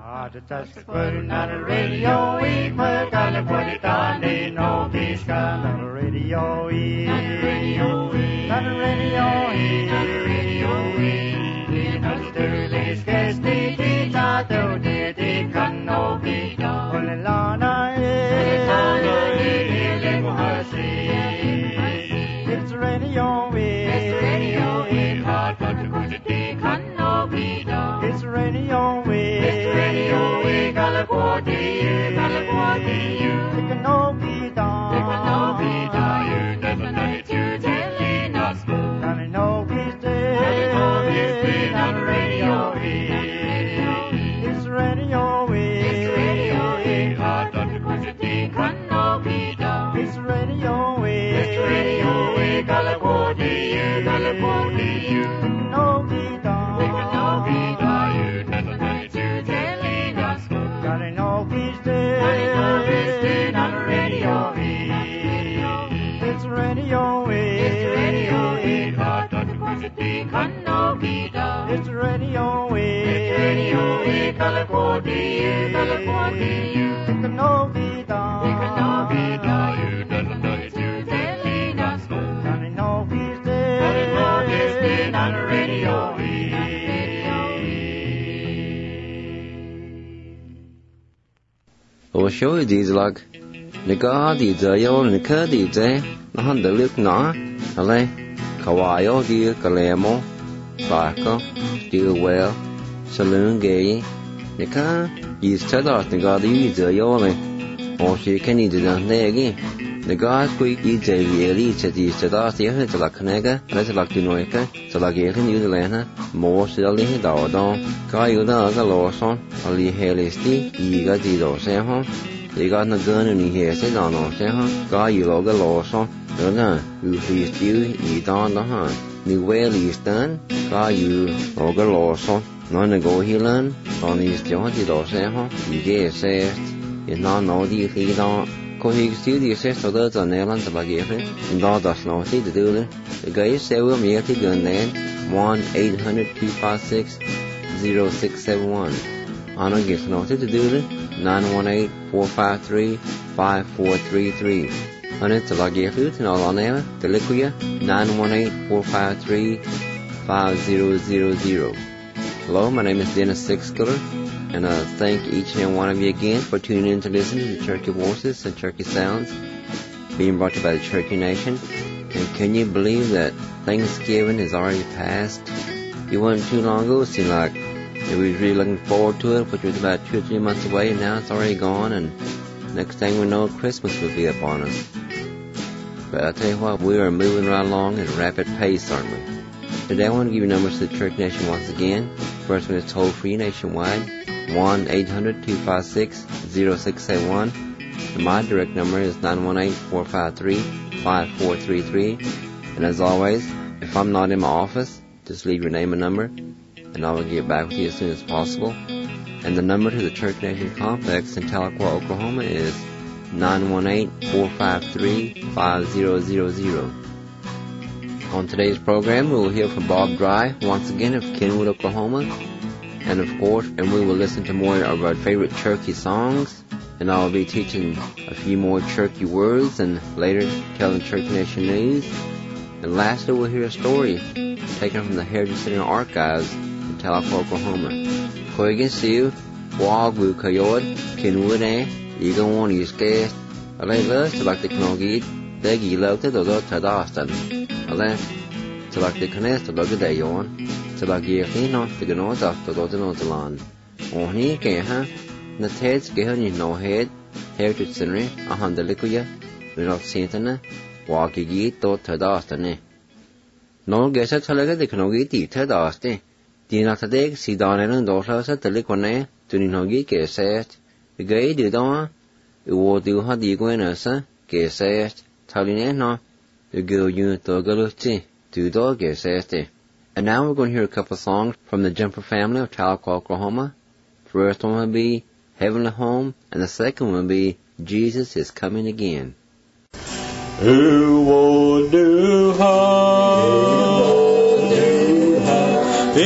Put not a radio, we put on put it on the no peace not a radio, not a radio, not a radio, not a radio, not a sterling case, the teacher, the can no be done. Only Lana is it's radio, it's radio, hard but to put it can no be done. It's radio, California, it can no be done. It can no be done. You never know it, you telling us. Not in no peace day. Not in no peace day. Not a radio. It's radio. It's radio. Hard not to put it in. Can no be done. It's radio. It's radio. California, California. It can no be done. It can no be done. You never know it, you telling us. Got in no peace day. Not in no peace day. Not a radio. It's radio. It's radio. Hard not to put it in. Can no be done. It's radio. It's radio. California, California. It can no be done. It can no be done. You never know it, you telling us. Not in no peace day. Not in no peace day. Not a radio. Or show you these like the god is a yo and the cud is a on the look na ale kawayo dear kalemo barco still well saloon gay the car is set off the god is a yo or she can eat it on there again. The god quick is a really set off the other to la canega, let's like to know it, so like you can use the lana, more silly dog, Kayu the Lawson, only hairlessly, you got the door, say home. They got no gun and he hears it on, say home. Kayu Loga Lawson, the gun, you freeze you, eat on the hand. New well is done, Kayu Loga Lawson, none to go he learn, on his jaunty door, say home. You get says, it's not no deal he don't. Cô hi xíu đi xét sau đó giờ này lần tập lại vậy, đó đó là gì để đưa lên, cái xe vừa mới thì gần này 1-800-256-0671, anh nói cái số thì để đưa lên 918-453-5433, anh ấy tập lại vậy thì nó là này là để lấy cái 918-453-5000. Hello, my name is Dennis Sixkiller. And thank each and one of you again for tuning in to listen to the Cherokee Voices and Cherokee Sounds being brought to you by the Cherokee Nation. And can you believe that Thanksgiving is already passed? It wasn't too long ago. It seemed like we were really looking forward to it, which was about 2 or 3 months away, and now it's already gone, and next thing we know, Christmas will be upon us. But I tell you what, we are moving right along at a rapid pace, aren't we? Today I want to give you numbers to the Cherokee Nation once again. First one is toll-free nationwide. 1-800-256-0671. And my direct number is 918-453-5433. And as always, if I'm not in my office, just leave your name and number, and I will get back with you as soon as possible. And the number to the Church Nation Complex in Tahlequah, Oklahoma is 918-453-5000. On today's program, we will hear from Bob Dry, once again of Kenwood, Oklahoma. And of course, and we will listen to more of our favorite Cherokee songs, and I will be teaching a few more Cherokee words, and later telling Cherokee Nation news. And lastly, we'll hear a story taken from the Heritage Center Archives in Tahlequah, Oklahoma. Koigan Siu, Wog Wu Coyote, Kenwood, you go on his guest. I lay love to like the Knogi, they give love to the Lord Tadastan. I lay to like the Connect to look at the yawn. To like you know the north of the North Land. On here, can ha? The heads get on no head, Heritage Center, a hundred liquia, without Santana, walk ye thought to Dostane. No guess at Talaga the Knogi to Dosti. Do not take, see down and daughters at the liquone, to Ninogi get said. The gay do don't, you will do how the Guinness, get said, telling no, the girl you to Galuti, to dog get said. And now we're going to hear a couple of songs from the Jumper family of Tahlequah, Oklahoma. First one will be Heavenly Home, and the second one will be Jesus is Coming Again. Who will do harm?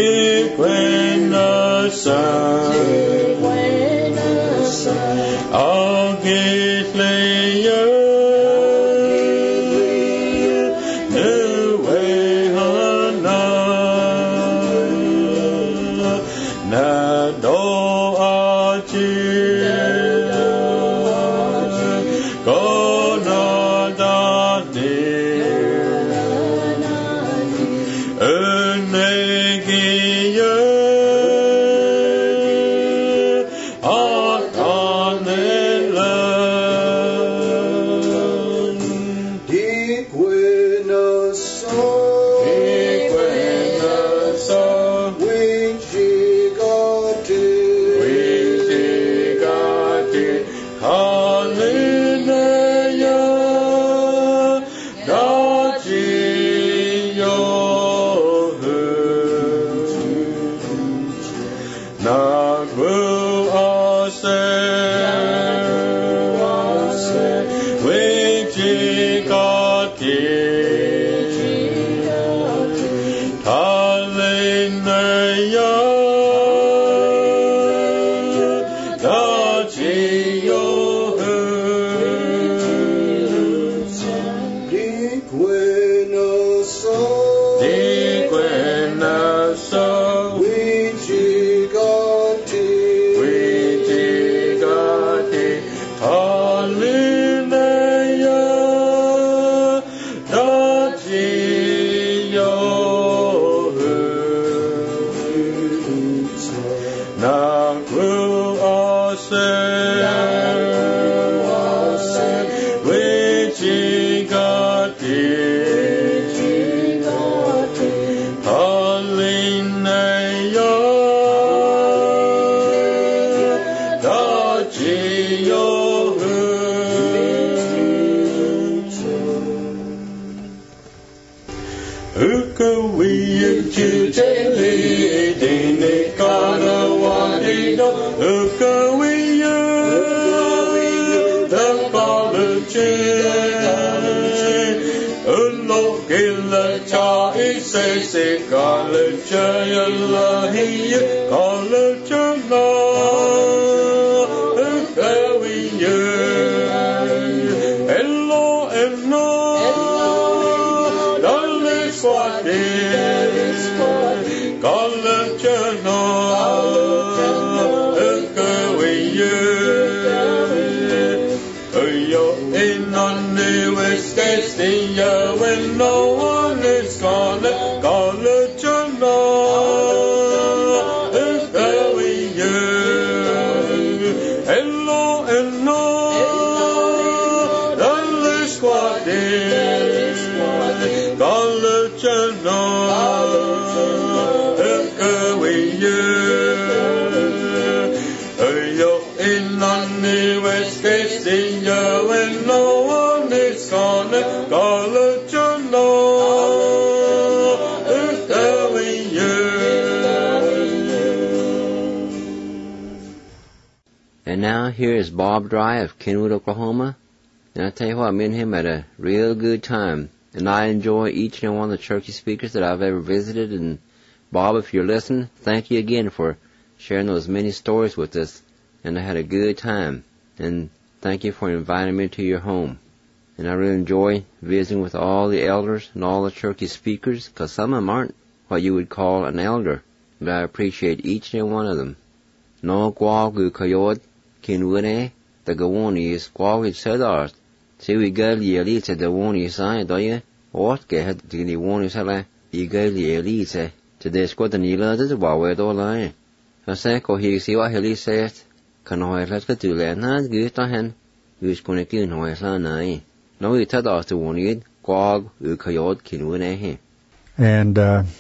And now here is Bob Dry of Kenwood, Oklahoma. And I tell you what, me and him had a real good time. And I enjoy each and one of the Cherokee speakers that I've ever visited. And Bob, if you're listening, thank you again for sharing those many stories with us. And I had a good time. And thank you for inviting me to your home. And I really enjoy visiting with all the elders and all the Cherokee speakers, because some of them aren't what you would call an elder. But I appreciate each and one of them. No kwa gu kayod kinwune the gawoni is kwa with sedars. See we girl yeli to the one is I do you? What get to the one is a eagle yeli to the squad and yellow to the wawe do lie. I say ko he see what he says. Can I let go to land not good to hand? Who's going to kill no as I no we tell us to one yet kwa gu kayod kinwune. And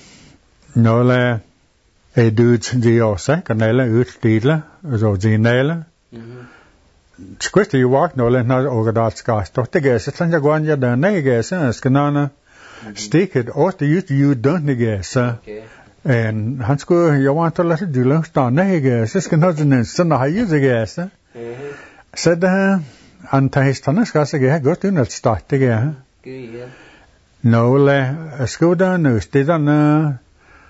no la a dude's geosa, canela, utstidla, so ginela. Squisty you walk no let not over that sky. Stop the gas, it's under one yard and negas, scanana, stick it, or the you don't negas. And Hansko, you want to let it do long stand negas, it's cannot so now use the gas. Said, Antahistana Scassaga, go to not start again. No, a scooter, no, stid on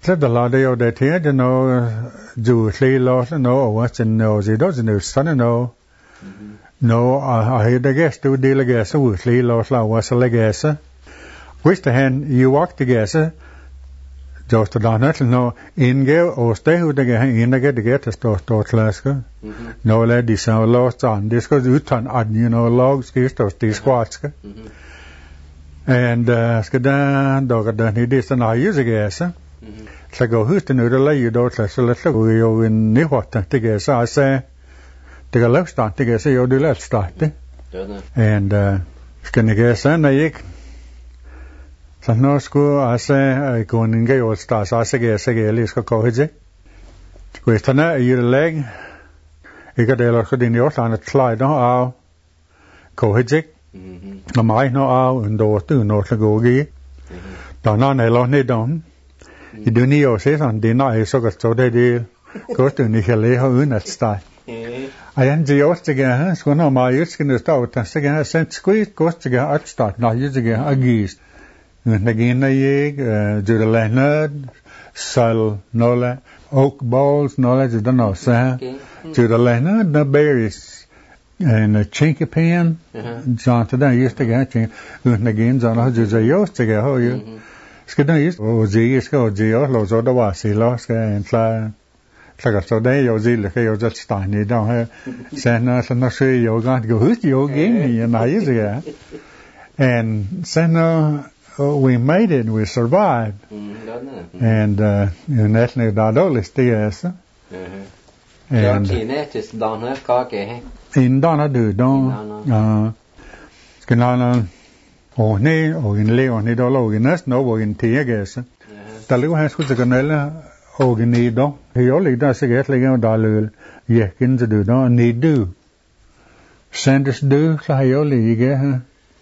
the lady of that here, Jewish laws, what's in those, it doesn't know, son, no, I had the guest to deal against the Jewish laws, was a legassa. Which the hand you walk together, just to don't inge or stay with the gang in the get to start lasker. No lad, this our lost on this goes utan logs, these squats. And Skadan, dog, he did an I use a gas. So go who's the noodle, you don't so let's go in Nihota together. I say, take a left start together, you do let's start. And skin guess and I so no school, I say, I go in gay old stars, I say, at least go cohege. Question your leg. You got a lot in your and a slide on our cohege. The mine no out and door to north go gee. Don't on a long down. You do need your says on dinner, so got so they deal. Go to Nicolay, in that style. I am the host again, so no, my youth can start again. I sent squeeze, goes to get at start, not use again, a geese. Again, Judah Leonard, Sal, Nola, Oak Balls, knowledge, I don't know, Judah Leonard, the berries, and a chinky pan, John today used to get chink, and again, John, how does I used to get, how you? Skidden used, go, Los otherwise, he lost, and fly. So they, you're just stein, you don't have, Santa, I'm not sure you're going to go, who's your game, and I use it, and Santa. We made it, we survived. And naturally, that all is there. And in Donna do, don't. Skinana, or ne, or in Leon, it all organized, no, in tea, I guess. The little has with the canella, organido. He only does get like a dollar, yakins do, don't need do. Sanders do, so he only get.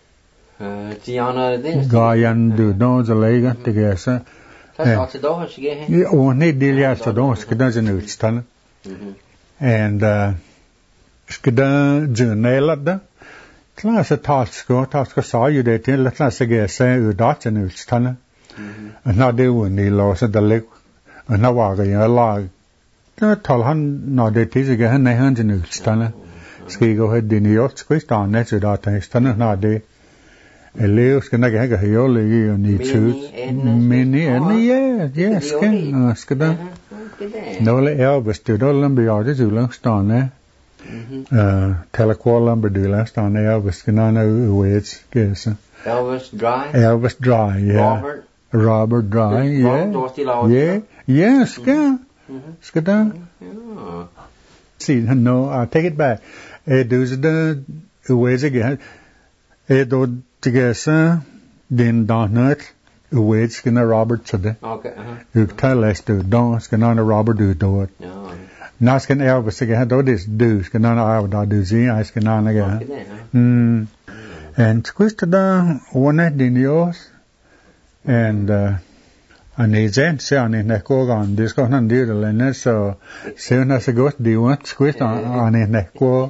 Gayan do don't the leg together. Yeah, only deal to don't skidans in its tunnel. And skidan journal at the class a task saw you that in the class again say you dot in its tunnel. And now they wouldn't need loss at the lake. And now I got a log. Tall hun, no, they tease again, they hand in its tunnel. Ski go ahead in the yacht squeezed on that's it out in its tunnel, not they. Leos can I get a hioli on the truth. Many and yes, can ask that. No, Elvis did all them be artists who last on there. Telequal lumber do last on there. Elvis can I know which guess. Elvis Dry? Elvis Dry, yeah. Robert Dry, yeah. Yes, can. Skada. See, no, I'll take it back. Does the ways again. Do together, then Donut, which can a Robert today. Okay, You tell us to don't can on a Robert do it. Now can Elvis again, do this do, can on I do see, I can on again. And squeeze to the one night in yours, and I need that, say on in the go on this go on deal, and so soon as I go, do you want squeeze on in the go?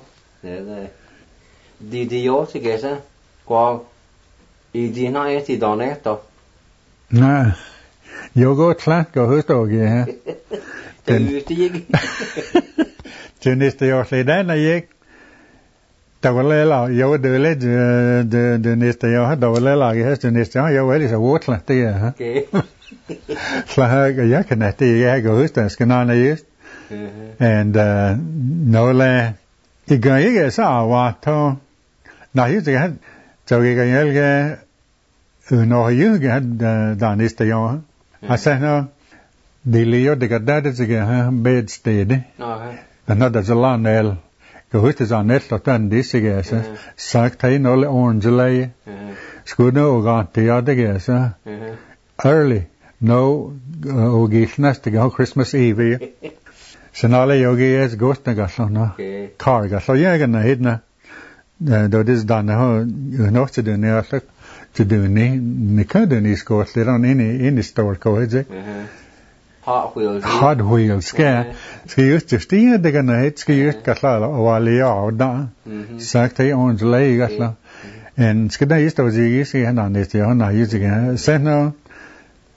The yours together. Qua I dina eti doneto. Nah, you go flat go who's dog, yeah. Tunis the Yorley then a yek. Tawala, you do let the Nista Yaha, Tawala, yes, the Nista, you well is a water there, huh? Okay. Flag a yakan, the Yago who's the Scanana used. And no la. You go, yes, what? Now here's the head. So we can no you get done this to you. I said no the Leo de that is again bedstead. Another Zalanel go is on net or done this again. Sacktain all orange lay. Scudo got the other guess. Early. No Ogishness to go Christmas Eve. So now yogi is ghost no car gas. So yeah gonna hidna. Though this done you know to do now to do ni can't do these course they don't any store codes Hot wheels scare ski used to steer the gonna hit ski used kasla wali out da sakte on lay gasla and skida used to zi and on this you know using send no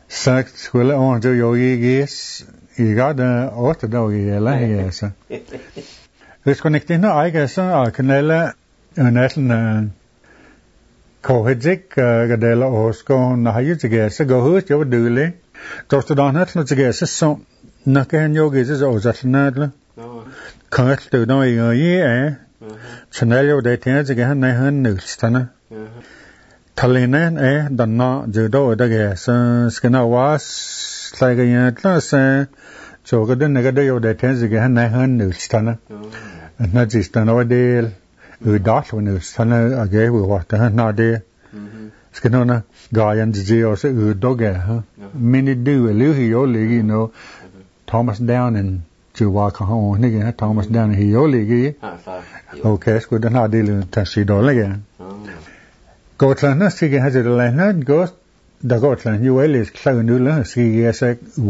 Sagt skulle on to yogi is you got the orthodoxy la yes. It's connecting I guess I can la national kohedzik gadela osko na hayutige go hut yo dule. Dr. Donat no tige so na kan yogi is o zatnadla. Kan to no ye Chanelio de Tiaga na han nustana. Talina donna judo dage skina was like a yatlas jogadin negadio de Tiaga na han nustana. And not just an ordeal. We dot when nustana again we walked a nade. Skinona guy and Geos doga, many do a Luhi, Thomas Down and to walk home, nigga, Thomas Down he only okay, good and how dealing with Tashido again. Gotland, Nasiga has it a land, goes the Gotland, you will is Clownula, see, yes,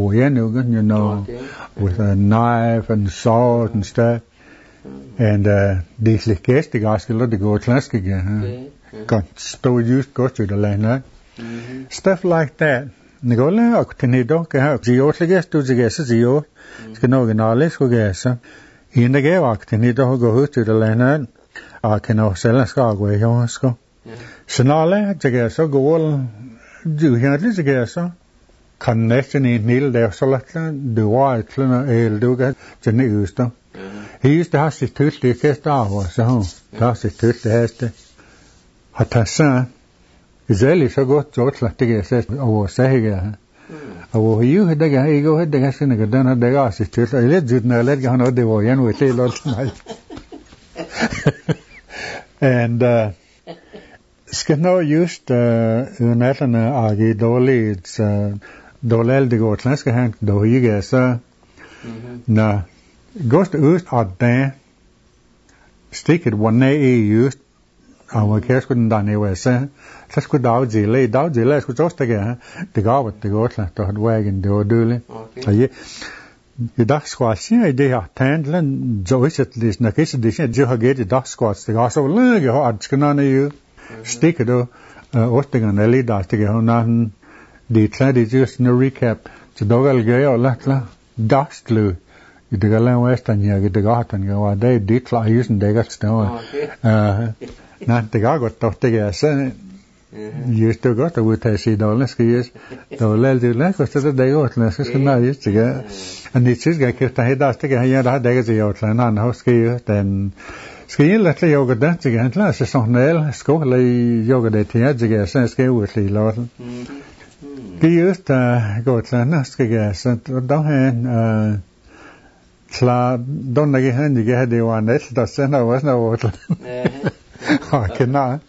with a knife and sword and stuff. And these case the guys the Gotland again, got still used go to the land, stuff like that. Nicola, Octanido, Geo, to the guess, Geo, Skinoganales, who guess. In the gay Octanido, go to the land, I can also sell a skagway, Yonsko. Sonale, the guess, go all, do you at least the guess? Connection in Neil, there, so let the white, do get the news. He used to have his tooth, the first hour, so that's his tooth, the heste. At her son. Israeli so go to Atlantic says oh say oh you had the guy go ahead the gas in the dana the gas is just I let you know let go the way and we say lot and skeno used unatana agi doli it's dolel de go Atlantic hand do you guess na goes to ust at there stick it one day used our case couldn't done anyway, sir. Let's go down the let's go just again. The guy with the goat left the wagon, the odule. The duck squats, yeah, they are tandling, Joyce at least, na case edition, Johagate, the duck squats, the guy so long, you had scan you, stick it, Ostigan, Ellie, that to go nothing. The trend is just no recap. The dog gay or latla, dust glue. You dig a land western, you get the garden, go, they did fly using they got snow. Not the guy got to get a you still got to would see the less years. The lel do like was the day out, less is not used to get. And it's just get the head out to get here that day as the outline on house ski, then ski let the yoga dance again. Last is on nail, school yoga de Tiaga, sense ski with the Lord. He used to go to Naska gas and don't hand. Don't again, you get the one that sent I was no water. I cannot.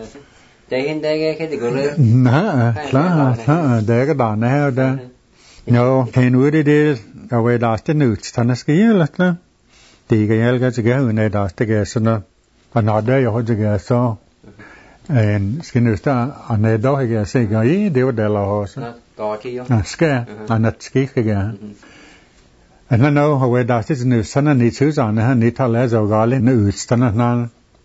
Nah, they got down there. No, can we did it away last the news. Tanaski, let them. The Gael gets again when they asked the gas and another day I gas so. And Skinner and they don't guess saying, they were the horse. Scare and not ski again. And I know how we does this new son and needs on the Nita Les or Garlin news, Tananan.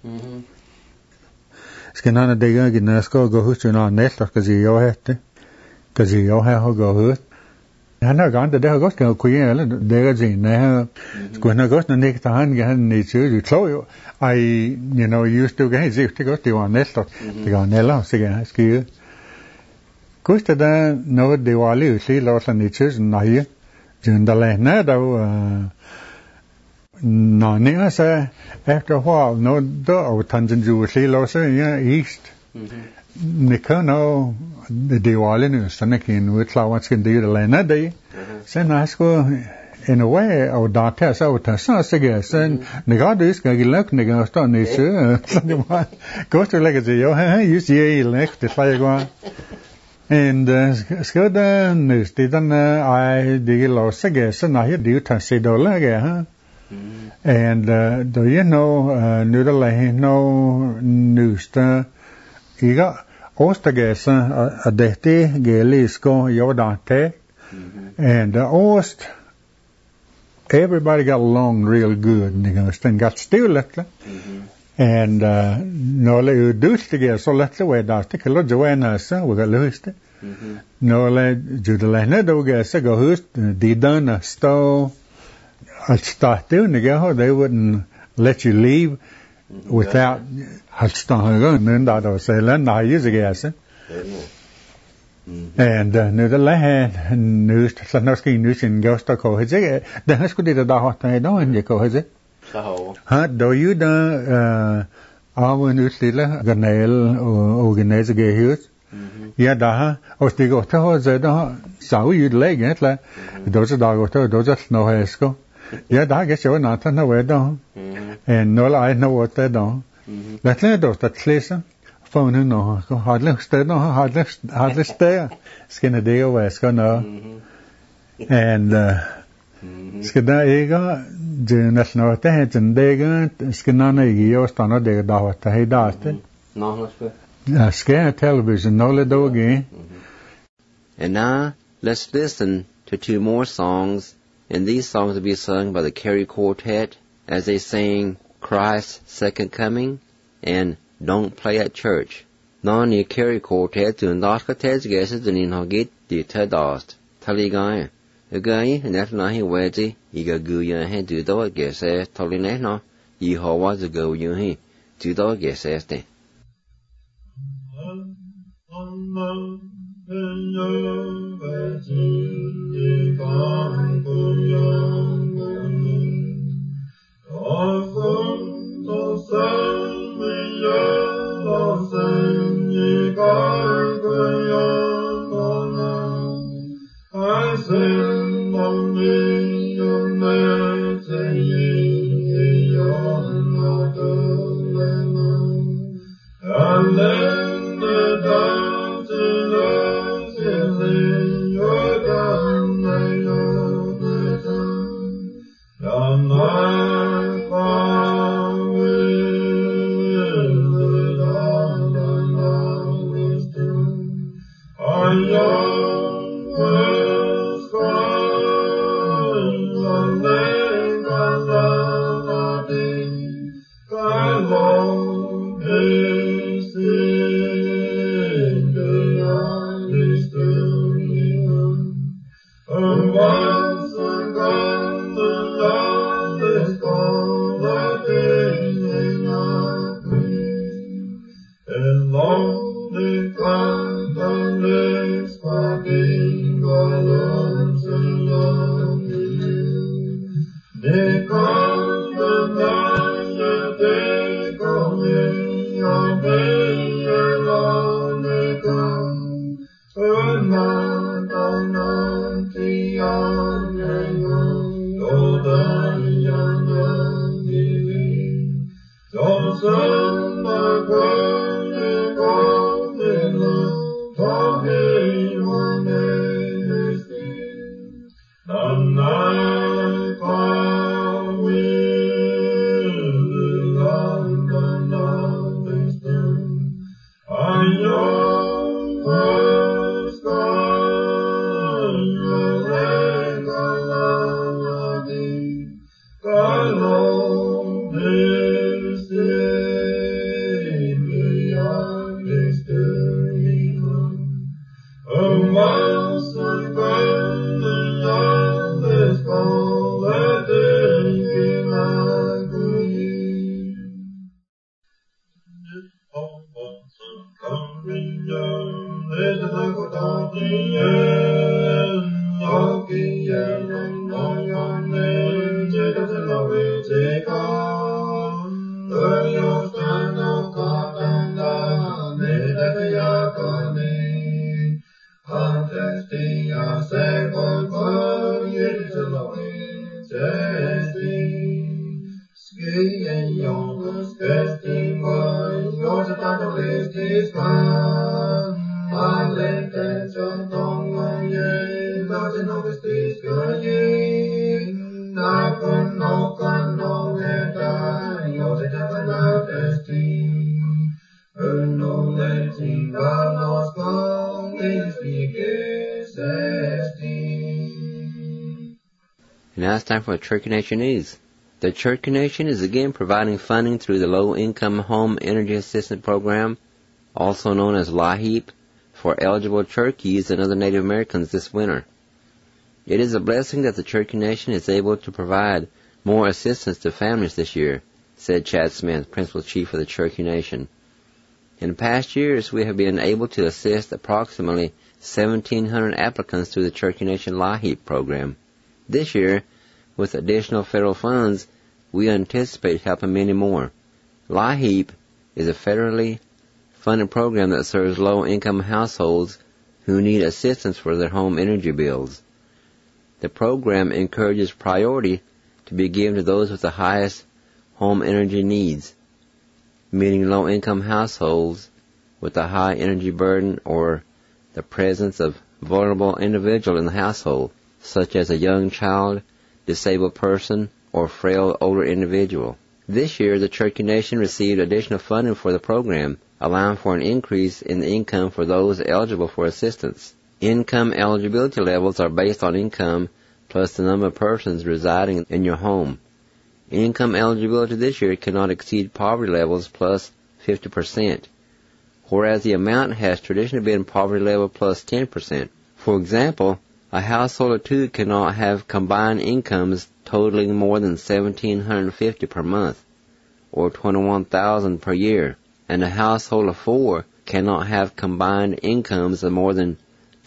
Skinana digger, Ginasko, go who's on net, because you had to. Because you have go hoot. And I got the day I got to queen, there's in there. When I got the next hand, you need to show you. I, used to get if to go to one net, to go Nella, cigar, ski. Costa no, the Wally, see, lots and niches, and I hear. Jundale no near say after a while no do tangent you see loser east Nikono the Diwali news Tanakin with flowers can do the lana day send I go in a way or that test out as suggest and the god is going to look nigga stone is go to legacy you see left the fire go. And skada news didn't I dig lost again and I do $10 and do you know no news you got Ostages a dehti gelisko yodate and Ost everybody got along real good and got still little and no le dus together so let's away that take a lot of awareness we got lost No le judele ne doge se go hus di done sto al startu ne they wouldn't let you leave without al startu nda do se le na use gas. And nu the land news sanoski news in gosta ko heze the hasku did da hot I don't you ko heze ha do you da our news lilla ganel organize ge hus ja da os de go to ze da sau you leg it la do ze da go to do ze no hesko ja da ge so na ta na we do and no I know what they do let le do that listen phone no hardly stay skin deal was gonna and skida ega de national te and dega skina na igi ostana de da ta he daste no scare television no le do again. And now let's listen to two more songs, and these songs will be sung by the Carey Quartet as they sing Christ's Second Coming and Don't Play at Church. Non ni Carey Quartet to not get guesses the in hogit the tedast. Tally guy. The guy and after he wedgy, he got goo your head to do it guess tolly no. Ye ho was a go you he. To do it guess este. And now it's time for Church Connection News. The Church Connection is again providing funding through the Low Income Home Energy Assistance Program, also known as LIHEAP, for eligible Cherokees and other Native Americans this winter. It is a blessing that the Cherokee Nation is able to provide more assistance to families this year, said Chad Smith, Principal Chief of the Cherokee Nation. In past years, we have been able to assist approximately 1,700 applicants through the Cherokee Nation LIHEAP program. This year, with additional federal funds, we anticipate helping many more. LIHEAP is a federally funded program that serves low-income households who need assistance for their home energy bills. The program encourages priority to be given to those with the highest home energy needs, meaning low-income households with a high energy burden or the presence of vulnerable individual in the household, such as a young child, disabled person, or frail older individual. This year, the Cherokee Nation received additional funding for the program, allowing for an increase in the income for those eligible for assistance. Income eligibility levels are based on income plus the number of persons residing in your home. Income eligibility this year cannot exceed poverty levels plus 50%, whereas the amount has traditionally been poverty level plus 10%. For example, a household of two cannot have combined incomes totaling more than $1,750 per month, or $21,000 per year, and a household of four cannot have combined incomes of more than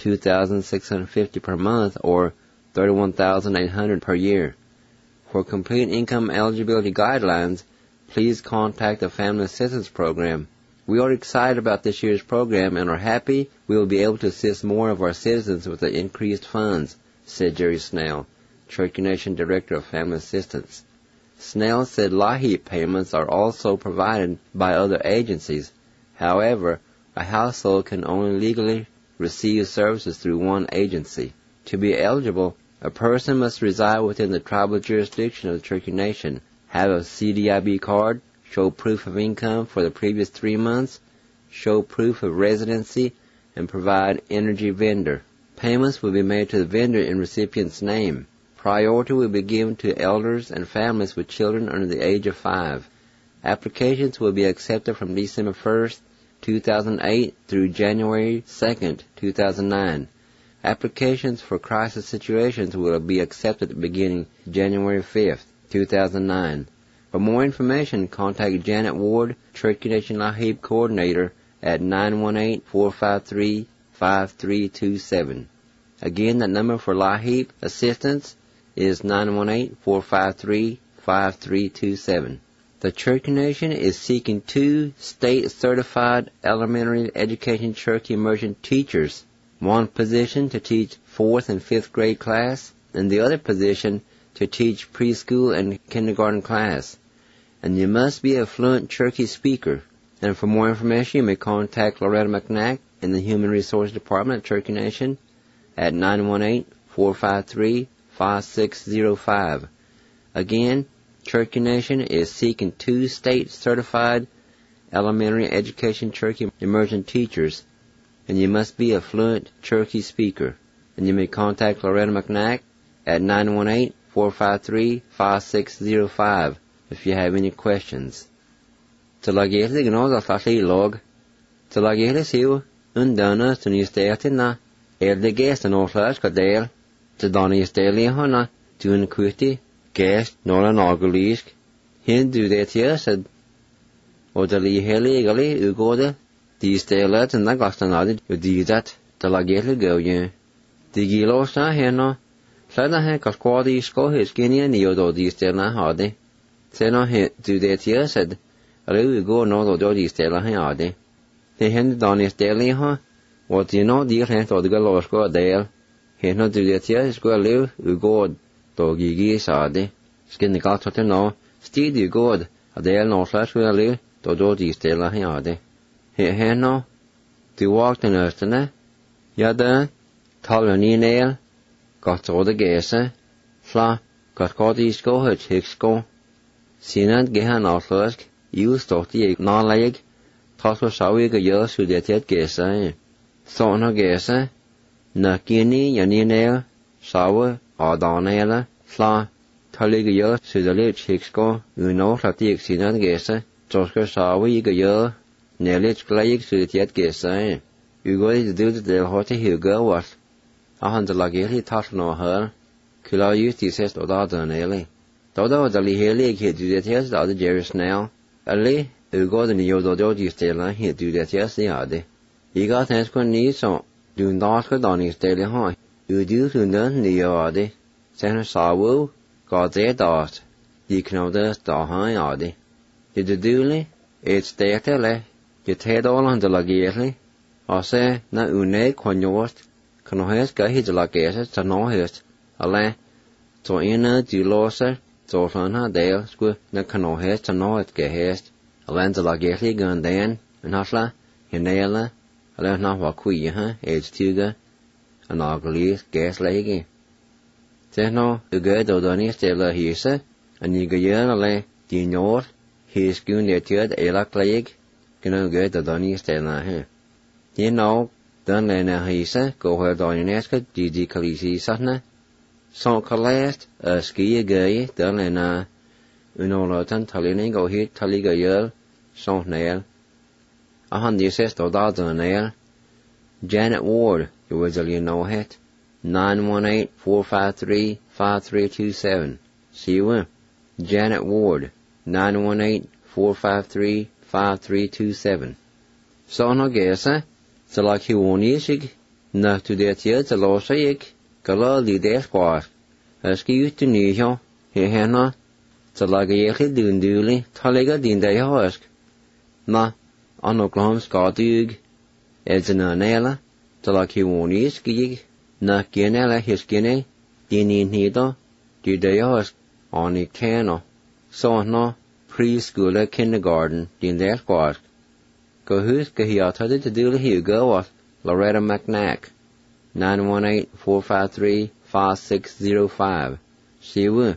$2,650 per month, or $31,800 per year. For complete income eligibility guidelines, please contact the Family Assistance Program. We are excited about this year's program and are happy we will be able to assist more of our citizens with the increased funds, said Jerry Snell, Cherokee Nation Director of Family Assistance. Snell said LIHEAP payments are also provided by other agencies. However, a household can only legally receive services through one agency. To be eligible, a person must reside within the tribal jurisdiction of the Cherokee Nation, have a CDIB card, show proof of income for the previous 3 months, show proof of residency, and provide energy vendor. Payments will be made to the vendor in recipient's name. Priority will be given to elders and families with children under the age of 5. Applications will be accepted from December 1st, 2008 through January 2nd, 2009. Applications for crisis situations will be accepted beginning January 5th, 2009. For more information, contact Janet Ward, Cherokee Nation LIHEAP Coordinator, at 918-453-5327. Again, that number for LIHEAP assistance is 918-453-5327. The Cherokee Nation is seeking 2 state-certified elementary education Cherokee immersion teachers, one position to teach 4th and 5th grade class, and the other position to teach preschool and kindergarten class. And you must be a fluent Cherokee speaker. And for more information, you may contact Loretta McNack in the Human Resource Department at Cherokee Nation at 918-453-5605. Again, Cherokee Nation is seeking 2 state-certified elementary education Cherokee immersion teachers, and you must be a fluent Cherokee speaker. And you may contact Loretta McNack at 918-453-5605 if you have any questions. Talagéhlig gnóð a thalí log. Talagéhlig siw undana to nístéati na de gést an óhlás go dél. Te dana istéli hana dún cuiti gést nóla an águlísk. Hin dú détia said o dalí heli gali ugóda di istéla na gastanadi u dídat talagéhlig gauye. Di gílós na hena Llada he casquadi sco his guinea neo di stella hade. Sena he do that here said, Alu go no do di stella hade. They hand down his daily ha. What you know dear hand or the gallows go dale. He no do that here is go live u go do gigi sade. Skin the got to know. Steed you good. A dale no slash will live do di stella hade. He hand no. Do walk the nurse Yada. Tall ni nail. Got all the gese, fla, got codis go hut hicks go. Sinad gehan outlusk, you stoti non leg, toss was sawi a year so that yet gese. So no gese, na guinea yanine, sawa, or donella, fla, tullig a year so the lich hicks go, you know that the sinad gese, Josker sawi a year, nearly glayig so that yet gese. Ugo the dude the horty Hugo was. A hundred lagili touch no her. Kula used the sest of other nearly. Dodo the Lihili he do that yes, the other Jerry Snail. Ali, Ugo the Yodo Stella he do that yes, the other. He got an escort so do not go down his daily high. You do to none the other. Send saw woo, got their dot. You can order the high oddy. You do it's there, you take all on the lagili. Or say, na une quan yours, can his go his lagases to no his. Ale, so inner do losser, so on her dale, squid, na can his to no it get his. Alan the lagili gun then, and husla, hinela, ale not what queer, age tuga, and ugly gas leggy. Say no, the good or the still here, and you go yen ale, din yours, he is goon their teared a lack leg, can go the donny still here. You know, done lena hisa, go where Doneska, Gigi Kalisi Satna. So calast, a ski gay, done lena, unolotan, Talini, go hit, Taliga yell, so nail. 160 nail. Janet Ward, you was a know it. 918-453-5327. See you. Janet Ward, 918-453-5327. So no guess, so like he won't easy, not to that yet, the law say, Gala the death squad. Ask you to know you, he hanna, so like a yaki doon dooley, Taliga din day ask. Na, on Oklahoma Scottig, as an anela, so like he won't easy, na genella his guinea, din in heater, do they ask, on it cano. So no, preschooler kindergarten, din their squad. Go who's go he ought to do Hugo was Loretta McNack. 918-453-5605. See you.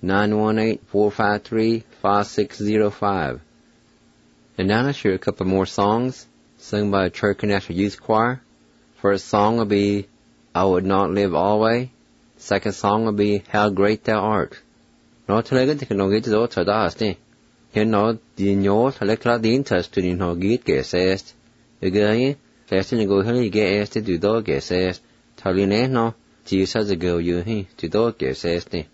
918-453-5605. And now let's hear a couple more songs sung by a Church National Youth Choir. First song will be I Would Not Live Always. Second song will be How Great Thou Art. No talaga di kano git do tadas ni. Heno di nyo talakla di interest to di no git gesest. Again, fasting to go heli get to do dog gesest. Taline no, Jesus a go you he to dog gesest ni.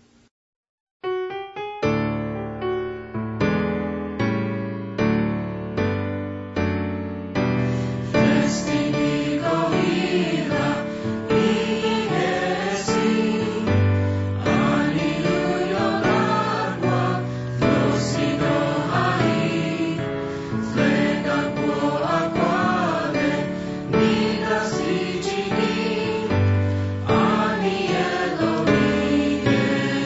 Ani Elohim.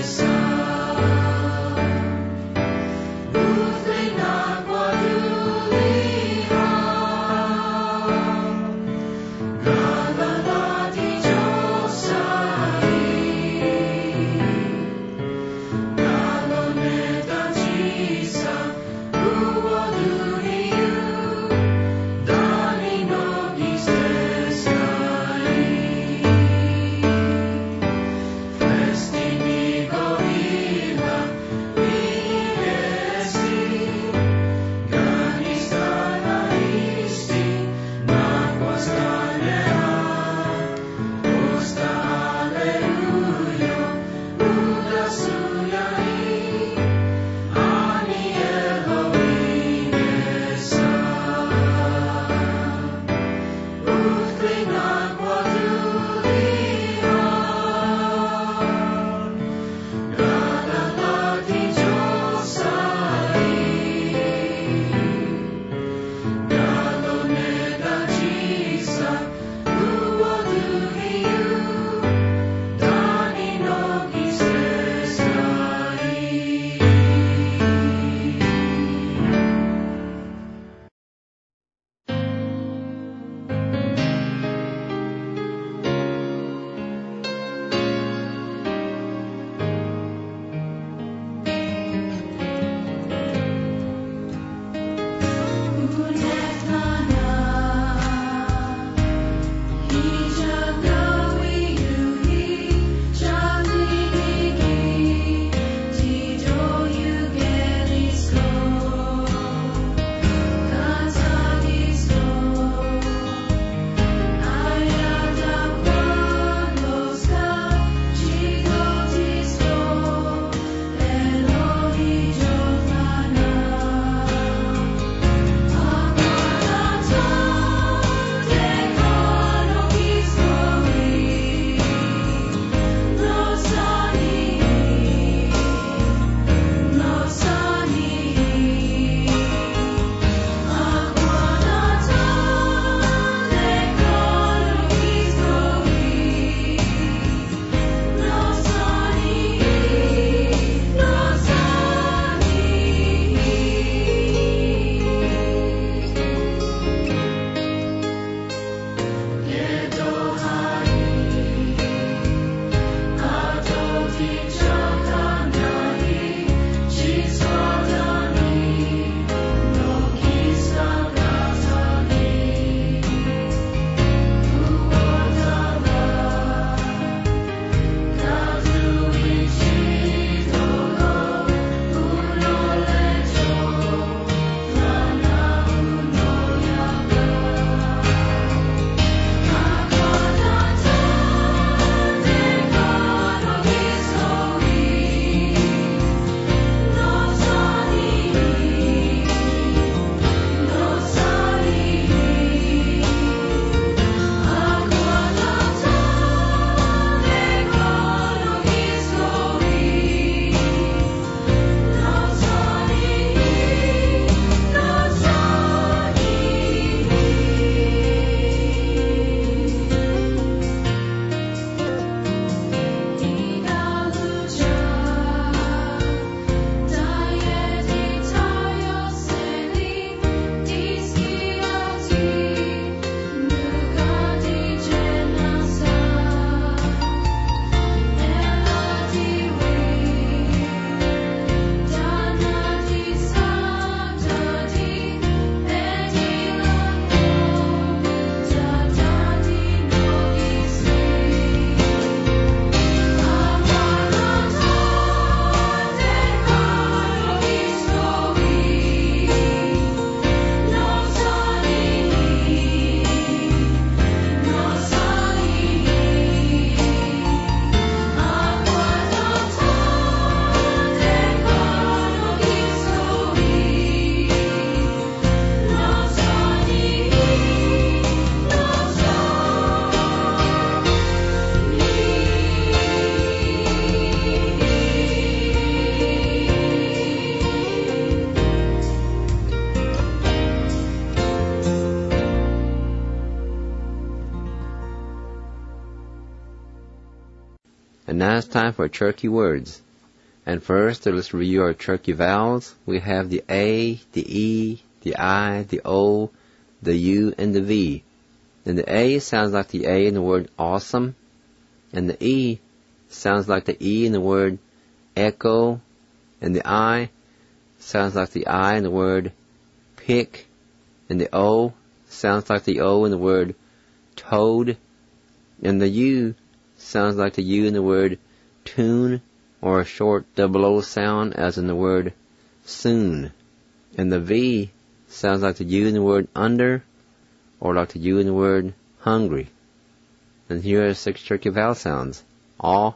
now it's time for Cherokee words. And first, let's review our Cherokee vowels. We have the A, the E, the I, the O, the U, and the V. And the A sounds like the A in the word awesome. And the E sounds like the E in the word echo. And the I sounds like the I in the word pick. And the O sounds like the O in the word toad. And the U sounds like the U in the word tune, or a short double O sound as in the word soon. And the V sounds like the U in the word under, or like the U in the word hungry. And here are 6 Cherokee vowel sounds. A,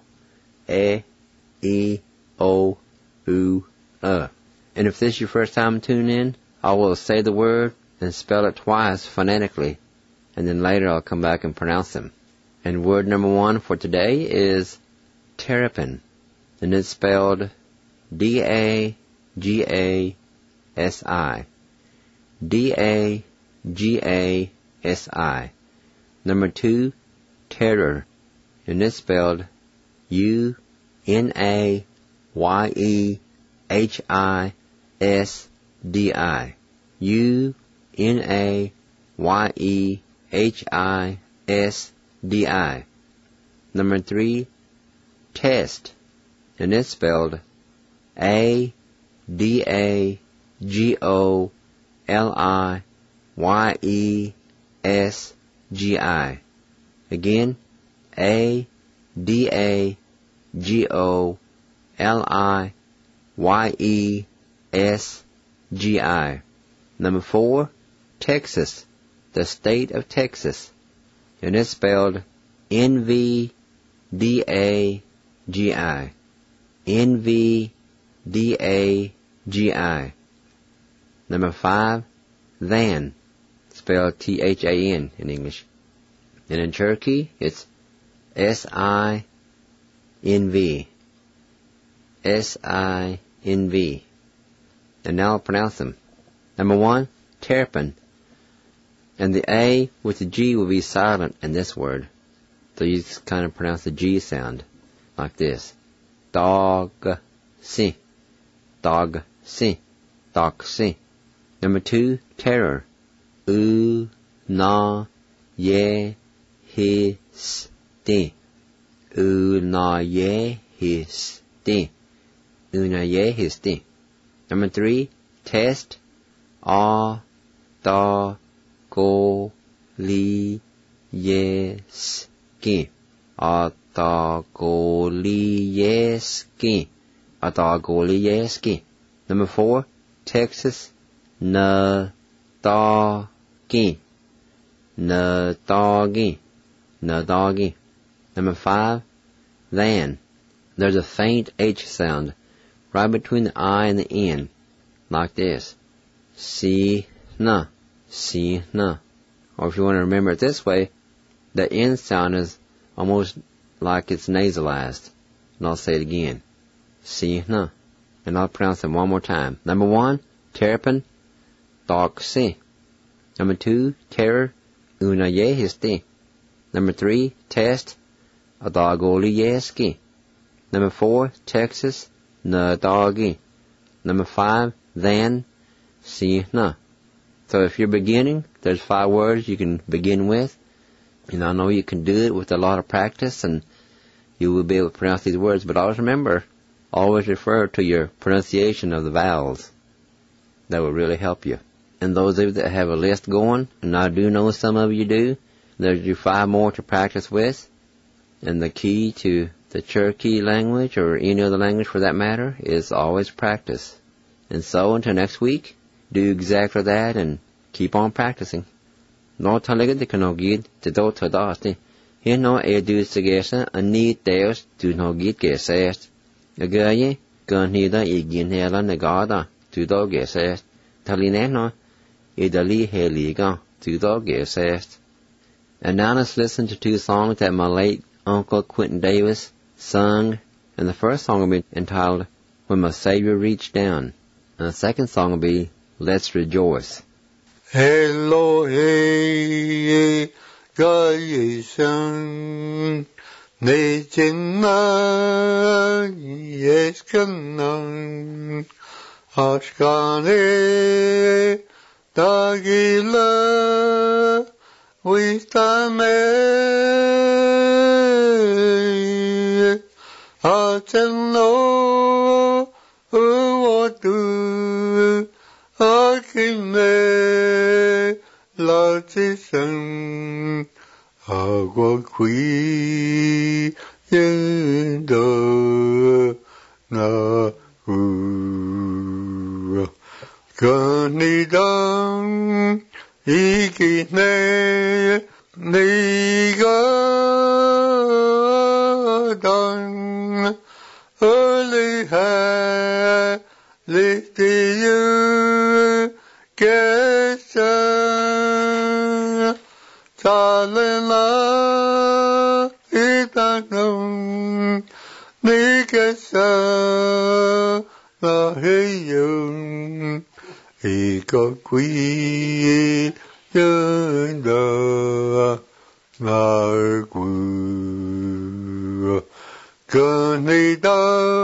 E, O, U, And if this is your first time tuning in, I will say the word and spell it twice phonetically, and then later I'll come back and pronounce them. And word number 1 for today is terrapin, and it's spelled D-A-G-A-S-I. D-A-G-A-S-I. Number 2, terror, and it's spelled U-N-A-Y-E-H-I-S-D-I. U-N-A-Y-E-H-I-S-D-I. Number 3, test, and it's spelled A-D-A-G-O-L-I-Y-E-S-G-I. Again, A-D-A-G-O-L-I-Y-E-S-G-I. Number 4, Texas, the state of Texas, and it's spelled N-V-D-A-G-I. N-V-D-A-G-I. Number 5, than, spelled T-H-A-N in English. And in Cherokee, it's S-I-N-V. S-I-N-V. And now I'll pronounce them. Number 1, terrapin. And the A with the G will be silent in this word. So you just kind of pronounce the G sound like this. Dog-si. Dog-si. Dog-si. Number 2, terror. U-na-ye-his-ti. U-na-ye-his-ti. U-na-ye-his-ti. Number 3, test. A-ta-go-li-yes-ki. A-ta-go-li-yes-ki. A-ta-go-li-yes-ki. Number 4, Texas. Na-da-gi. Na-da-gi. Na-da-gi. Number 5, than. There's a faint H sound right between the I and the N, like this. Si-na. Si-na. Or if you want to remember it this way, the N sound is almost like it's nasalized. And I'll say it again. Si-na. And I'll pronounce them one more time. Number 1, terrapin. Dog-si. Number 2, terror. Una-ye-his-ti. Number 3, test. A-dog-oli-yes-ki. Number 4, Texas. Na-dog-gi. Number 5, than. Si-na. So if you're beginning, there's 5 words you can begin with. And I know you can do it with a lot of practice, and you will be able to pronounce these words. But always remember, always refer to your pronunciation of the vowels. That will really help you. And those of you that have a list going, and I do know some of you do, there's your 5 more to practice with. And the key to the Cherokee language, or any other language for that matter, is always practice. And so until next week, do exactly that and keep on practicing. No talaga de kanogid te do tadasti. Here no edu sagesa ani deus do no git gesest. Agaye gun hida igin hela negada to do gesest. Talineno idali heliga to do gesest. And now let's listen to 2 songs that my late Uncle Quentin Davis sung. And the first song will be entitled When My Savior Reached Down. And the second song will be Let's Rejoice. Hello, hey, God, son, 내 젠나 예스kannan aşkane dagila vistame acenno uvotu akime latisan agua qui yendo na Ganidam ikine nigadan oliha litiyu kesa talena itanum nikesa lahiyum Ika quy nhân đà ngài quỳ cơn ni ta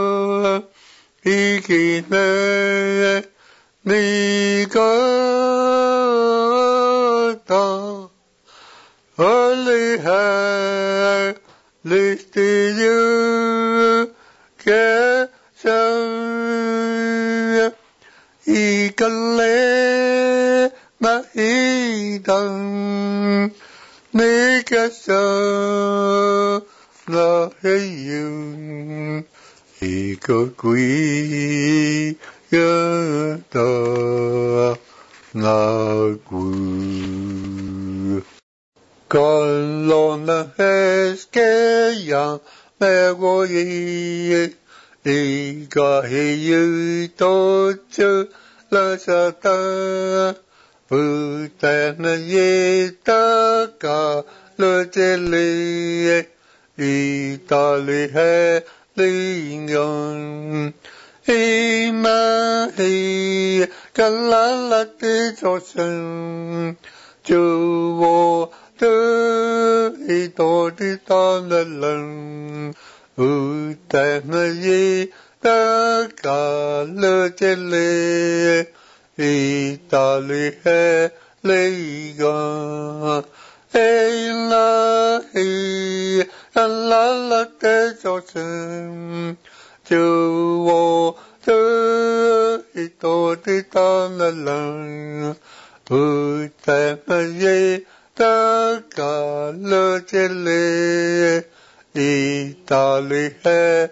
y kỳ nê ni ca ta ở li hà li ti yu kê sân I kalle na idan nikasa na heyun I ka kui yata na kui Kallona heskeja me voi I ka heyu tochu la sata Utana yeta ka lo jeli Itali he lingon Ima hi kalalati chosen Juwo tu ito di tanalan Utana yeta ka lo jeli Itali he lingon Ilahi alalate chosen Juwo tu ito di tanalan Utana yeta ka lo jeli Itali he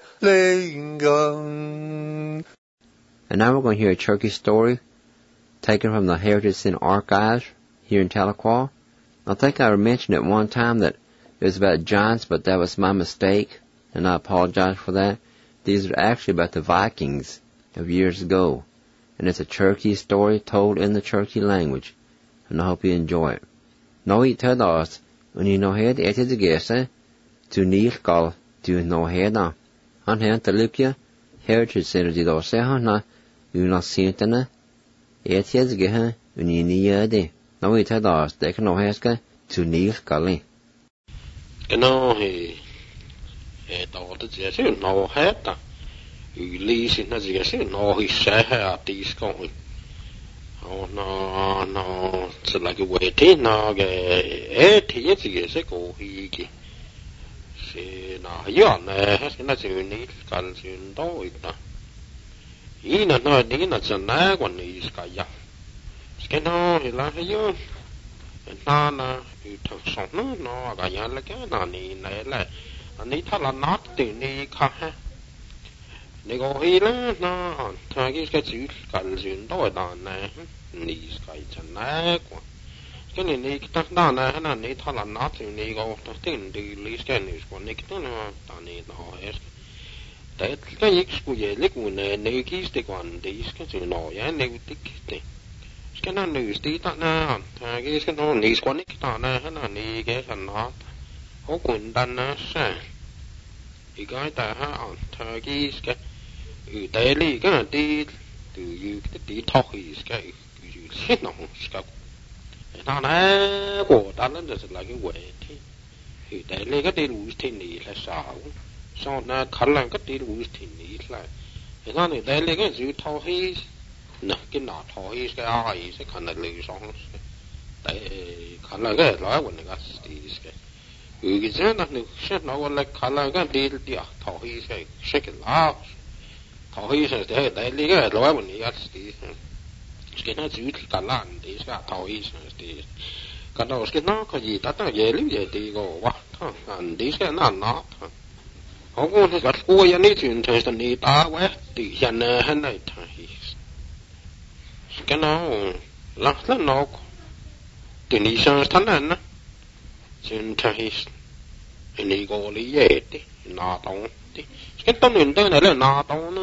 lingon. And now we're going to hear a Cherokee story taken from the Heritage Sin Archives here in Tahlequah. I think I mentioned at one time that it was about giants, but that was my mistake, and I apologize for that. These are actually about the Vikings of years ago, and it's a Cherokee story told in the Cherokee language, and I hope you enjoy it. No eat tadas, when you know head at the guess, to neil call to no head on. On hand to Lucia, Heritage Center did all say, Hana, you not see it in it. It is again when you need it. No eat tadas, they can no heska to neil calling. No, he thought that yes, you know, head. You listen as yes, you know, he said at these going. Oh, no, it's like a waiting now, yes, go he. See, now, you're not you need calcium, do it. Ina no, Dina, it's a nag one is Kaya. Skin, he like you. Nana, you took some, no, I got like a need, I need to not to need Kaha. They go here, no, Turkish gets you, calcium, do it on there. These guys are nag one. Can you need that down there, and I need to not to need go to thing, the least can is one nick, I need no hair. That can exclude liquid, and they stick one, these can you know, and they would take it. Can I lose the now? I guess can only one nick down there, and I need get a knot. How couldn't done say? You got that on turkeys get you daily, can do you get the talk is get you sit on scout. And on a go, that is like a way. thì để lấy cái đi lùi thì nỉ là sao sau na khả năng cái đi lùi thì nỉ là thì nó này để lấy cái chữ thọ hi nè cái nào thọ hi cái ai sẽ khả năng lùi xong tại khả năng cái nói của người ta thì cái cái gì đó nó sẽ nói là khả năng cái đi đi thọ hi sẽ cái nào thọ hi sẽ để lấy cái nói của người ta thì cái nó chữ khả năng thì sẽ thọ hi thì cái đó cái nó cái gì ta nó dễ lắm dễ thì có quá anh đi sẽ nó họ cũng cái cua ya này chuyện thời gian đi ta quá thì hiện nay này thay cái nó là nó thì đi sang tháng này nó chuyện thay này có lý gì đi nó tông đi cái tông mình đây này là nó tông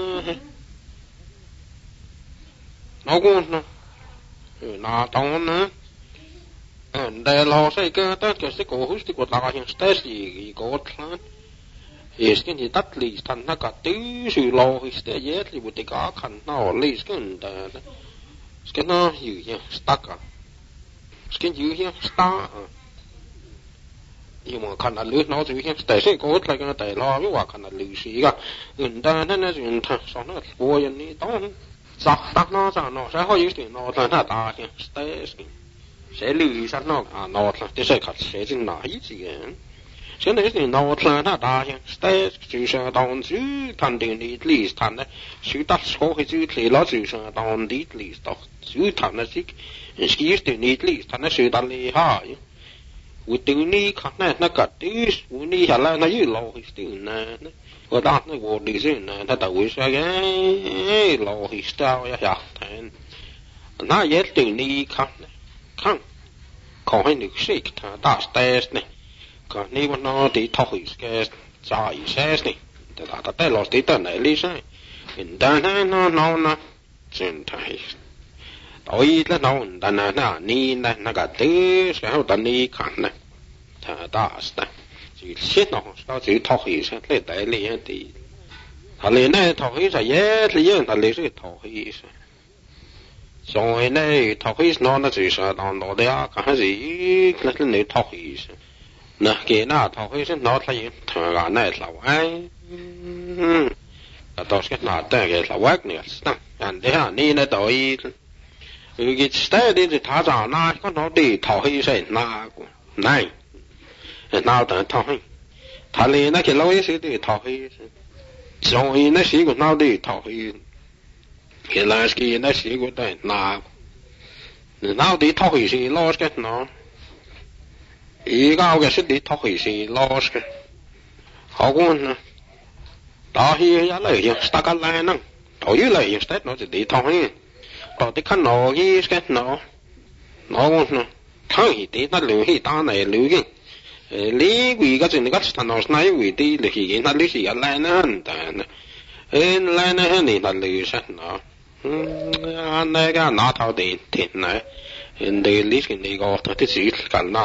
nó cũng nó tông nữa đây là sai cái tất cả sự cố hữu sự cố tạo hiện tại gì cố thằng cái gì tắt lì thành nó cả tứ sự lo thì sẽ dễ thì một cái khăn nó lì cái nó gì nhá stuck à cái gì nhá stuck nhưng mà khăn là lưỡi nó gì nhá tại sao cố lại cái tại lo với quả khăn là lưỡi gì cả ta nó chuyện thằng sao nó cố vậy này tao tắt nó sẽ hơi gì nó là ta nhá sẽ lì sát nó nó là thế sẽ khát sẽ chính là ý gì vậy cái này thì nó là nó đa dạng sẽ chỉ là đòn chữ thành định lý lý thành đấy chữ đặt số cái chữ thì nó chỉ là đòn lý lý đó chữ thành là chỉ định lý lý thành là chữ đặt lý ha với từ lý khác này nó cả từ với lý hà là nó như lâu cái từ này và đặt nó vô đi chứ này nó đầu sẽ cái lâu thì sao ya ya thành nó dễ từ lý khác này khác còn hay được xích thà ta test này còn nếu mà nó thì thôi cái giải xét này thì ta tay lọt tí tận này lý sai hiện tại nó chuyện thay tối là nó đàn na ni na cả thứ sẽ học đàn ni khăn này thà ta này chỉ xét nó sao chỉ thôi sẽ lấy đại lý thì thà liền này thôi sẽ dễ thì dễ thà liền sẽ thôi rồi này thôi nó chỉ là đàn đồ đấy cái gì là cái này thôi nè cái nào thôi sẽ nó thay thằng gà này là ai đó cái nào cái là quét này anh đấy à ni này tội cái stay đi thì thả ra na có nó đi thôi sẽ na này nào tới thôi thà liền cái lâu ấy sẽ đi thôi rồi nó sẽ của nào đi thôi cái là cái nó sẽ của đây nào đi thôi sẽ lo cái nó ý cao cái sự đi thôi thì lo cái họ cũng đó thì giá lợi hiện ta cái này nè thôi như lợi hiện tết nó chỉ đi thôi còn cái khăn nó cái nó cũng thôi thì nó lưu thì ta này lưu cái lý vì cái chuyện cái thằng nó nói vì đi là thì nó lưu gì cái này nữa này này là lưu sát nó anh này cái nó thao tiền này để lý cái này có thật sự cái nó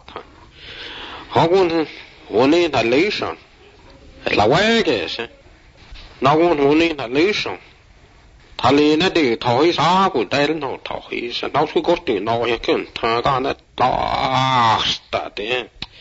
họ cũng muốn đi là lý xong là quay cái gì nó cũng muốn đi là lý xong thà lý nó đi thôi sao của đây nó thôi sao nó cứ có từ nó hay cái thằng cái nó to đấy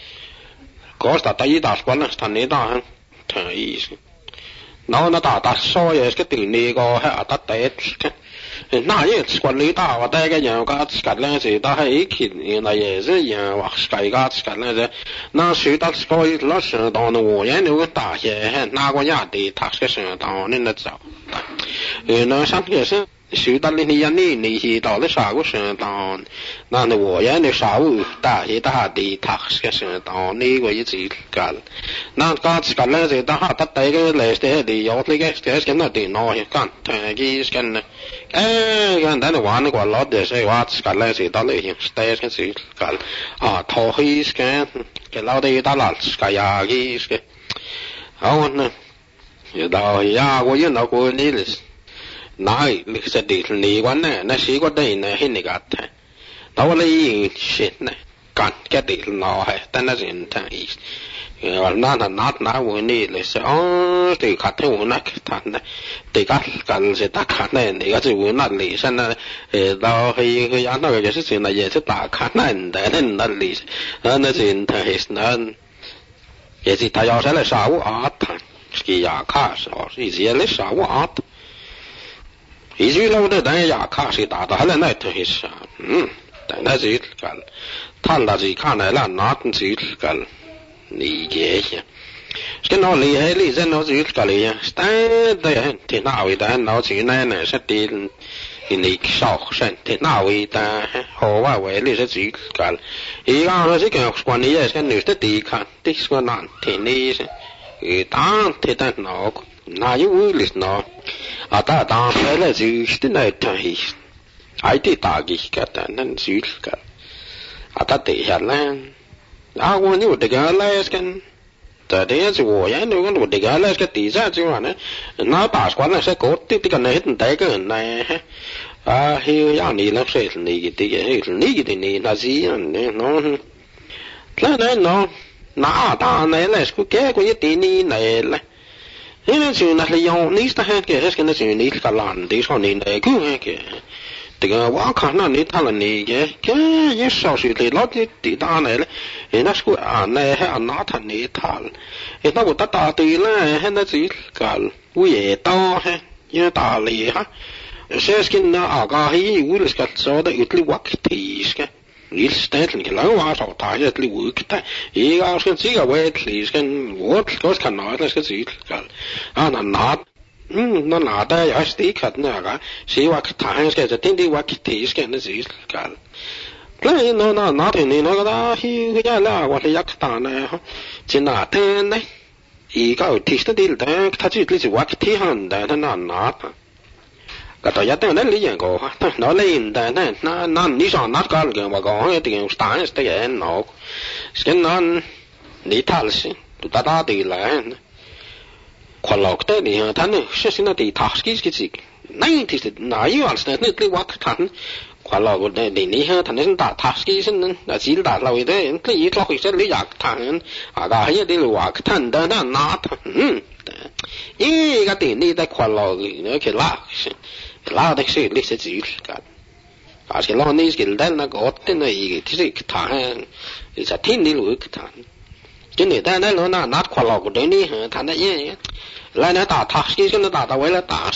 có ta thấy ta quan là thằng này đó thấy nó ta soi cái từ này có hay ta tết那也管理大我大概讲个干那些大还一起那也是样哇改个干那些那谁到高一老师当的我也有个大些那个呀的他是上当的那早那上也是谁到你呀你是到了啥个上当那我也那啥物大些大的他是上当那个一直干那个干那些大他大个来些的有那个些那的那些干他个干呢cái đó là quan của lót để xây hóa cả là gì đó là hiện tại cái gì cả thọ hi cái lao đây đó là cái nhà cái không nè giờ đó ya của những nó của ní là nói lịch sử địa lý quan này nó sĩ quan đây này hay này cả thế đó là gì chuyện này cần cái địa nó hay tên là gì thế nó là nó của ní là sẽ thì khát theo nó thằng này thì các cần sẽ tác khát này thì cái gì nó lý sinh này đó thì anh nói cái sự này sẽ tác khát này để nên nó lý nó chuyện thì nó ja sitten jos elle saavu aata ski jaakas i siellä saavu aata i sylaude den jaakas i data hele näyttö hissa den sylkal tallasi kanella natten sylkal niigeja skal nå lige hele sen nå sylkal ja stadig til navi den nå synene så til inik sausen til navi der hova veli så sylkal i gang så kan sgu nie skal nyste det kan det skal nan til nise i dan til den nok nej ulis nå og der hele syste nætter his ej det dagig kan den sylkal og der det her land我你这个来跟，这是我呀，你我这个来个地下就完了，那把关了是搞这个那很大个人来，啊，还有让你那谁是那个这个那个的你那是样的，那大来了，是个个一点你来了，因为就那是用你是那个是跟那是你个烂的说你那个那个。这个我看到你他了你个，也少许的老的地大来了，那是个啊那还拿他你他了，那我打对了，那是个我也打还也打了哈，现在那啊个还有的是个说的有的我去提是个，你是带着你老娃少打也的我去带，一个是这个我也提是个，我看到那是个这个啊那拿。nó nada ya sti khat na ga si wa kha ska ja tin di wa ki ska na zi ka la no na te ni no ga hi ga la wa ya ta na chin na te ne i ga ti sta dil da ta chi li wa ki han da na ga ta ya te na li yan go ha no le in da na ni sa na ka ga wa go ya ti sta sta ya no sken nan ni tal si tu ta di la khoa lộc thế này thằng này sẽ xin là đi thắc cái gì này thì nãy giờ là này cái what thằng khoa lộc này để này thằng này đã thắc cái gì là chỉ đã lâu đấy cái gì đó sẽ lấy giặc thằng à cái gì đấy là what thằng đó là nát cái tiền này tại khoa lộc nó cái lá đấy sẽ lấy sẽ gì cả à cái lo này cái đấy là có tên này cái thằng sẽ thiên đi lùi cái thằng cái này ta nói nó nát khoa lộc đấy này thằng đấy lại nó ta thắc cái nó ta vậy là ta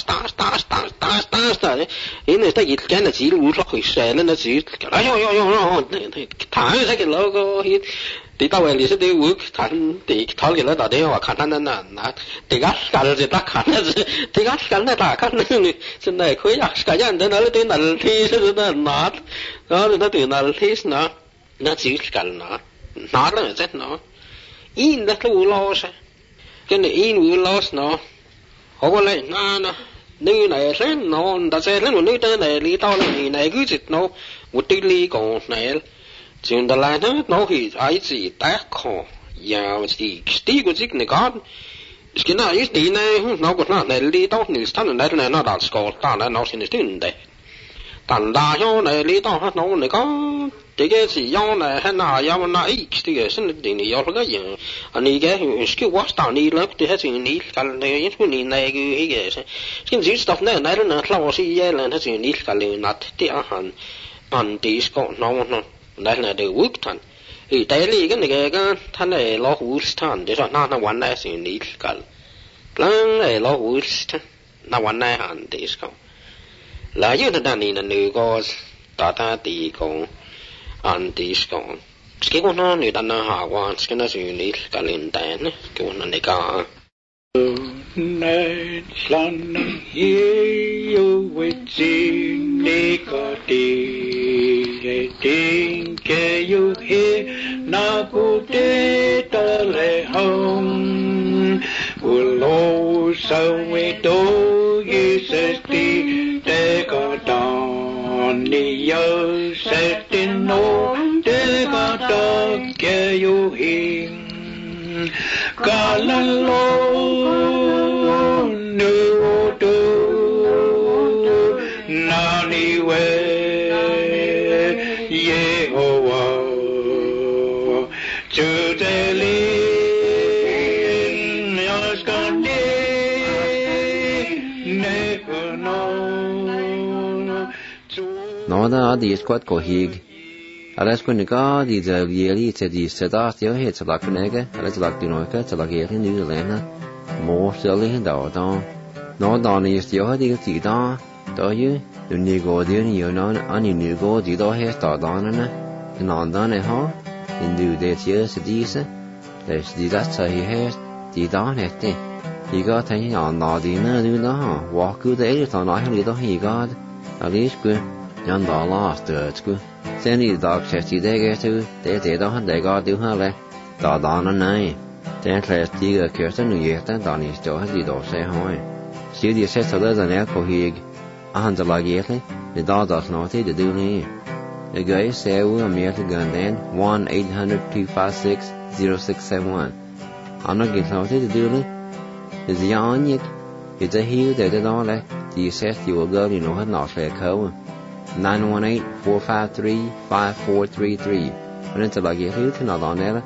cái này ta ít cái là chỉ lú ra khỏi xe nó chỉ ay thằng cái logo thì tao vậy thì đi uống thằng thì thằng cái nó ta đấy mà khăn nó thì gắt cả thì ta khăn thì gắt cả nó ta khăn này trên này khối giặc cả nhà nó nói tới nằm thi nó nát đó nó từ nằm thi nó chỉ cả nó là rất nó in là cái lo sao cái này in vừa lo nó họ có lại nơi này thế nó đã sẽ lên một nơi tới này lý do là này cứ dịch nó một tí lý còn này chuyện đó là nó thì ai gì tác khó và gì tí của dịch này có cái nào ít tí này nó có nó này lý do này thằng này nó đã có ta nó xin được đấy thằng đa số này lý do nó này có cái gì do này hay nào do nó ít cái sinh định này do cái gì anh ấy cái what tao này là cái gì này cái này cái này cái gì stuff này này là lao sĩ vậy là cái gì này cái này nát thì anh tí có nó đây là đều work thằng thì tại vì cái này cái thằng này lo hút thằng để cho nó玩này gì này cái này lo hút nó玩này anh tí có là như thế này là người có ta tí có anh tí có cái con nó người ta nó hạ quan cái nó gì này cái lên đèn cái con này cả này lan yêu với chính đi có đi tình cái yêu hi na cô tê ta lệ hồng u lâu sau với tôi sẽ đi để có đón đi yêu sẽ tin nô để có đón cái yêu hi cả lần lô nữ tu na ni we Yehovah chư thế linh yos con đi ne nó đã đi squat của hig Alas kun God is a yearly to the Sedas, your heads like an egg, alas like the Noika, to like in New Zealand, more silly and down. No, Don is your deal to dawn, do you? The new Gordian, you know, any new God, you don't have start on and on done at home, and do that years a decent. There's the that's how he has the dawn at day. You got taking on the dinner, do not walk good eight on I little he got at least good. Young dog lost the school. Send the dog chesty they get to, they don't they got do her left. The dawn a night. Then class the Kirsten New Year, then Donny still has the dog say home. See the assessor an echo hig. A hundred like yearly, the dog does not the do me. The guy say we are merely gun then 1-800-256-0671. I'm not getting something to do. Is the on yet? It's a heel that they don't let the assess you will go, you know, had not fair code. 918-453-5433. When it's like you here, not on there.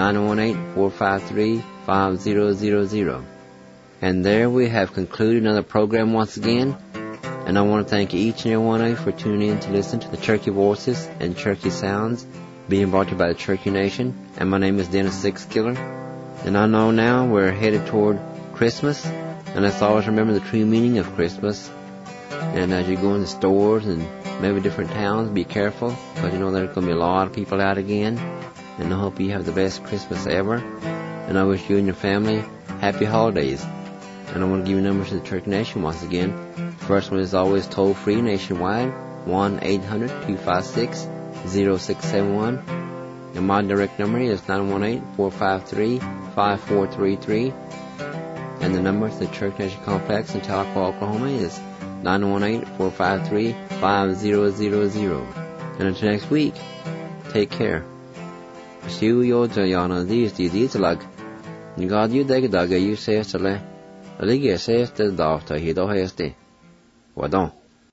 918-453-5000. And there we have concluded another program once again. And I want to thank each and every one of you for tuning in to listen to the Cherokee Voices and Cherokee Sounds being brought to you by the Cherokee Nation. And my name is Dennis Sixkiller. And I know now we're headed toward Christmas. And let's always remember the true meaning of Christmas. And as you go in the stores and maybe different towns, be careful. Because you know there's going to be a lot of people out again. And I hope you have the best Christmas ever. And I wish you and your family happy holidays. And I want to give you numbers to the Cherokee Nation once again. First one is always toll-free nationwide, 1-800-256-0671. And my direct number is 918-453-5433. And the number to the Cherokee Nation Complex in Tahlequah, Oklahoma is 918-453-5000. And until next week, take care. See you, Jayana, these like, God, you dig a dog, you say, I think he says the doctor, he don't have to. Well, don't.